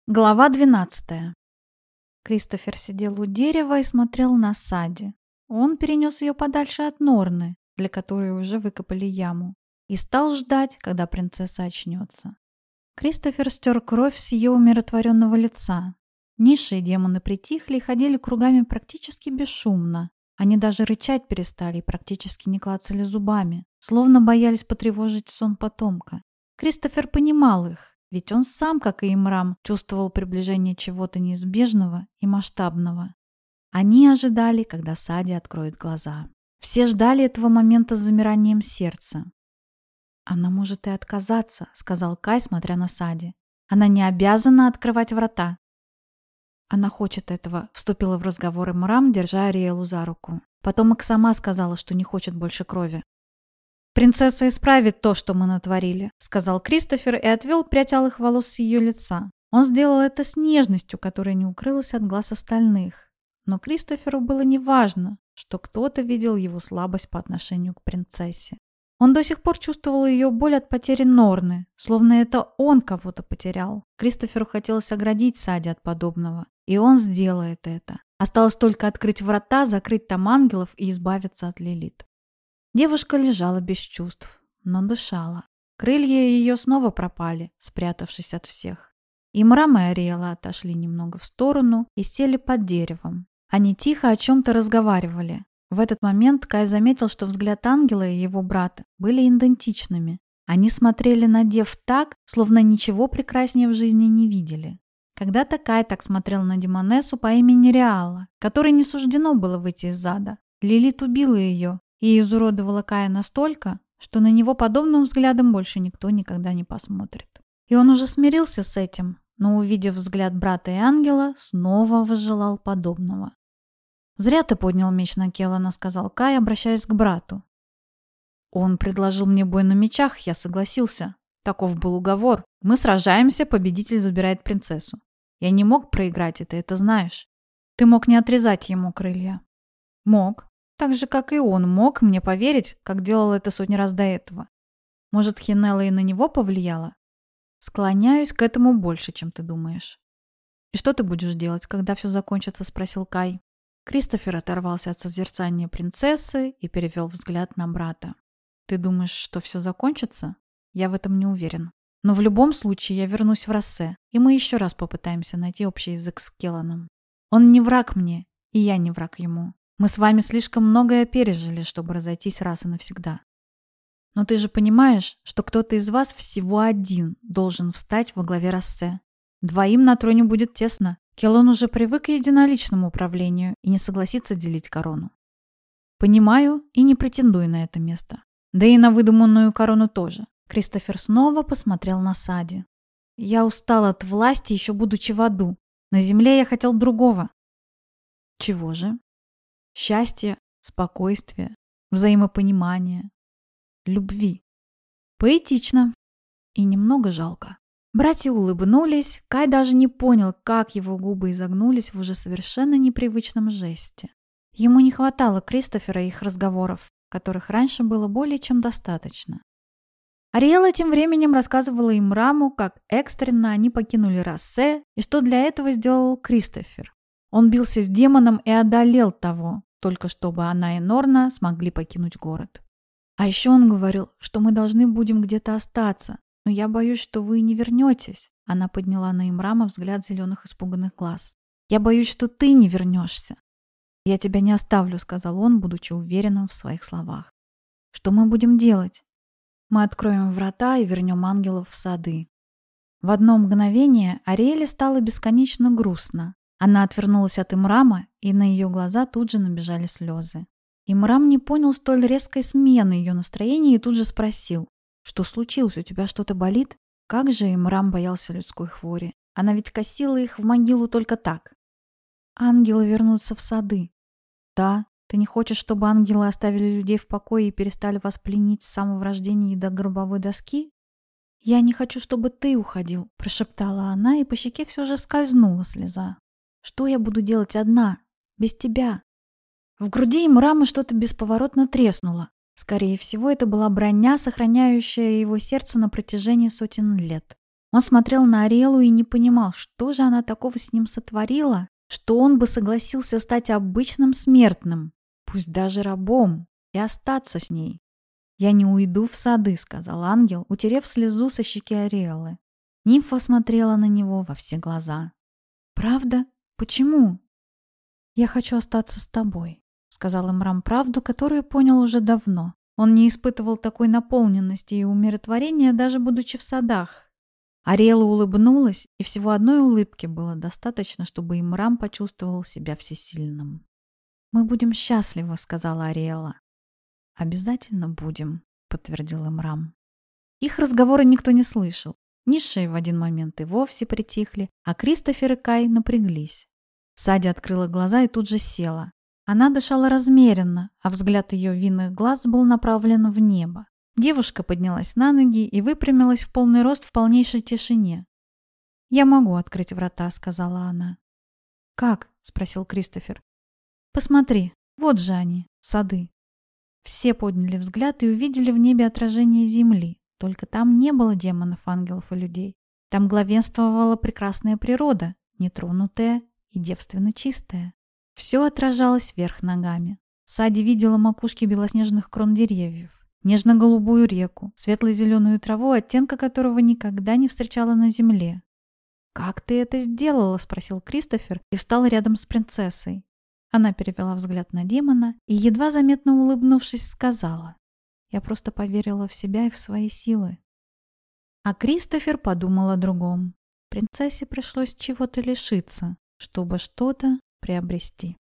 Глава 12. Кристофер сидел у дерева и смотрел на Сади. Он перенес ее подальше от Норны, для которой уже выкопали яму, и стал ждать, когда принцесса очнется. Кристофер стер кровь с ее умиротворенного лица. Низшие демоны притихли и ходили кругами практически бесшумно. Они даже рычать перестали и практически не клацали зубами, словно боялись потревожить сон потомка. Кристофер понимал их. Ведь он сам, как и Имрам, чувствовал приближение чего-то неизбежного и масштабного. Они ожидали, когда Сади откроет глаза. Все ждали этого момента с замиранием сердца. «Она может и отказаться», — сказал Кай, смотря на Сади. «Она не обязана открывать врата». «Она хочет этого», — вступила в разговор Имрам, держа Ариэлу за руку. Потом Ик сама сказала, что не хочет больше крови. «Принцесса исправит то, что мы натворили», — сказал Кристофер и отвел прядь алых волос с ее лица. Он сделал это с нежностью, которая не укрылась от глаз остальных. Но Кристоферу было неважно, что кто-то видел его слабость по отношению к принцессе. Он до сих пор чувствовал ее боль от потери Норны, словно это он кого-то потерял. Кристоферу хотелось оградить Сади от подобного, и он сделает это. Осталось только открыть врата, закрыть там ангелов и избавиться от Лилит. Девушка лежала без чувств, но дышала. Крылья ее снова пропали, спрятавшись от всех. Имрам и Ариэла отошли немного в сторону и сели под деревом. Они тихо о чем-то разговаривали. В этот момент Кай заметил, что взгляд ангела и его брата были идентичными. Они смотрели на дев так, словно ничего прекраснее в жизни не видели. Когда-то Кай так смотрел на демонессу по имени Реала, которой не суждено было выйти из ада. Лилит убила ее и изуродовала Кая настолько, что на него подобным взглядом больше никто никогда не посмотрит. И он уже смирился с этим, но, увидев взгляд брата и ангела, снова возжелал подобного. «Зря ты поднял меч на Келана», — сказал Кай, обращаясь к брату. «Он предложил мне бой на мечах, я согласился. Таков был уговор. Мы сражаемся, победитель забирает принцессу. Я не мог проиграть, и ты это знаешь. Ты мог не отрезать ему крылья». «Мог. Так же, как и он мог мне поверить, как делал это сотни раз до этого. Может, Хинелла и на него повлияла? Склоняюсь к этому больше, чем ты думаешь». «И что ты будешь делать, когда все закончится?» — спросил Кай. Кристофер оторвался от созерцания принцессы и перевел взгляд на брата. «Ты думаешь, что все закончится? Я в этом не уверен. Но в любом случае я вернусь в Рассе, и мы еще раз попытаемся найти общий язык с Келаном. Он не враг мне, и я не враг ему. Мы с вами слишком многое пережили, чтобы разойтись раз и навсегда. Но ты же понимаешь, что кто-то из вас всего один должен встать во главе Рассе. Двоим на троне будет тесно. Келан уже привык к единоличному управлению и не согласится делить корону. Понимаю и не претендую на это место. Да и на выдуманную корону тоже». Кристофер снова посмотрел на Сади. «Я устал от власти, еще будучи в аду. На земле я хотел другого». «Чего же?» «Счастья, спокойствия, взаимопонимания, любви». Поэтично и немного жалко. Братья улыбнулись. Кай даже не понял, как его губы изогнулись в уже совершенно непривычном жесте. Ему не хватало Кристофера и их разговоров, которых раньше было более чем достаточно. Ариэла тем временем рассказывала Имраму, как экстренно они покинули Рассе и что для этого сделал Кристофер. Он бился с демоном и одолел того, только чтобы она и Норна смогли покинуть город. А еще он говорил, что мы должны будем где-то остаться, но я боюсь, что вы не вернетесь. Она подняла на Имрама взгляд зеленых испуганных глаз. «Я боюсь, что ты не вернешься». «Я тебя не оставлю», — сказал он, будучи уверенным в своих словах. «Что мы будем делать?» «Мы откроем врата и вернем ангелов в сады». В одно мгновение Ариэле стало бесконечно грустно. Она отвернулась от Имрама, и на ее глаза тут же набежали слезы. Имрам не понял столь резкой смены ее настроения и тут же спросил: «Что случилось? У тебя что-то болит?» Как же Имрам боялся людской хвори. Она ведь косила их в могилу только так. «Ангелы вернутся в сады». «Да, ты не хочешь, чтобы ангелы оставили людей в покое и перестали вас пленить с самого рождения и до гробовой доски?» «Я не хочу, чтобы ты уходил», – прошептала она, и по щеке все же скользнула слеза. «Что я буду делать одна? Без тебя?» В груди Имрама что-то бесповоротно треснуло. Скорее всего, это была броня, сохраняющая его сердце на протяжении сотен лет. Он смотрел на Ариэлу и не понимал, что же она такого с ним сотворила, что он бы согласился стать обычным смертным, пусть даже рабом, и остаться с ней. «Я не уйду в сады», — сказал ангел, утерев слезу со щеки Ариэлы. Нимфа смотрела на него во все глаза. «Правда? Почему?» «Я хочу остаться с тобой», — сказал Имрам правду, которую понял уже давно. Он не испытывал такой наполненности и умиротворения, даже будучи в садах. Ариэла улыбнулась, и всего одной улыбки было достаточно, чтобы Имрам почувствовал себя всесильным. «Мы будем счастливы», — сказала Ариэла. «Обязательно будем», — подтвердил Имрам. Их разговора никто не слышал. Низшие в один момент и вовсе притихли, а Кристофер и Кай напряглись. Сади открыла глаза и тут же села. Она дышала размеренно, а взгляд ее винных глаз был направлен в небо. Девушка поднялась на ноги и выпрямилась в полный рост в полнейшей тишине. «Я могу открыть врата», — сказала она. «Как?» — спросил Кристофер. «Посмотри, вот же они, сады». Все подняли взгляд и увидели в небе отражение земли. Только там не было демонов, ангелов и людей. Там главенствовала прекрасная природа, нетронутая и девственно чистая. Все отражалось вверх ногами. Сади видела макушки белоснежных крон деревьев, нежно-голубую реку, светло-зеленую траву, оттенка которого никогда не встречала на земле. «Как ты это сделала?» — спросил Кристофер и встал рядом с принцессой. Она перевела взгляд на демона и, едва заметно улыбнувшись, сказала: «Я просто поверила в себя и в свои силы». А Кристофер подумал о другом. Принцессе пришлось чего-то лишиться, чтобы что-то приобрести.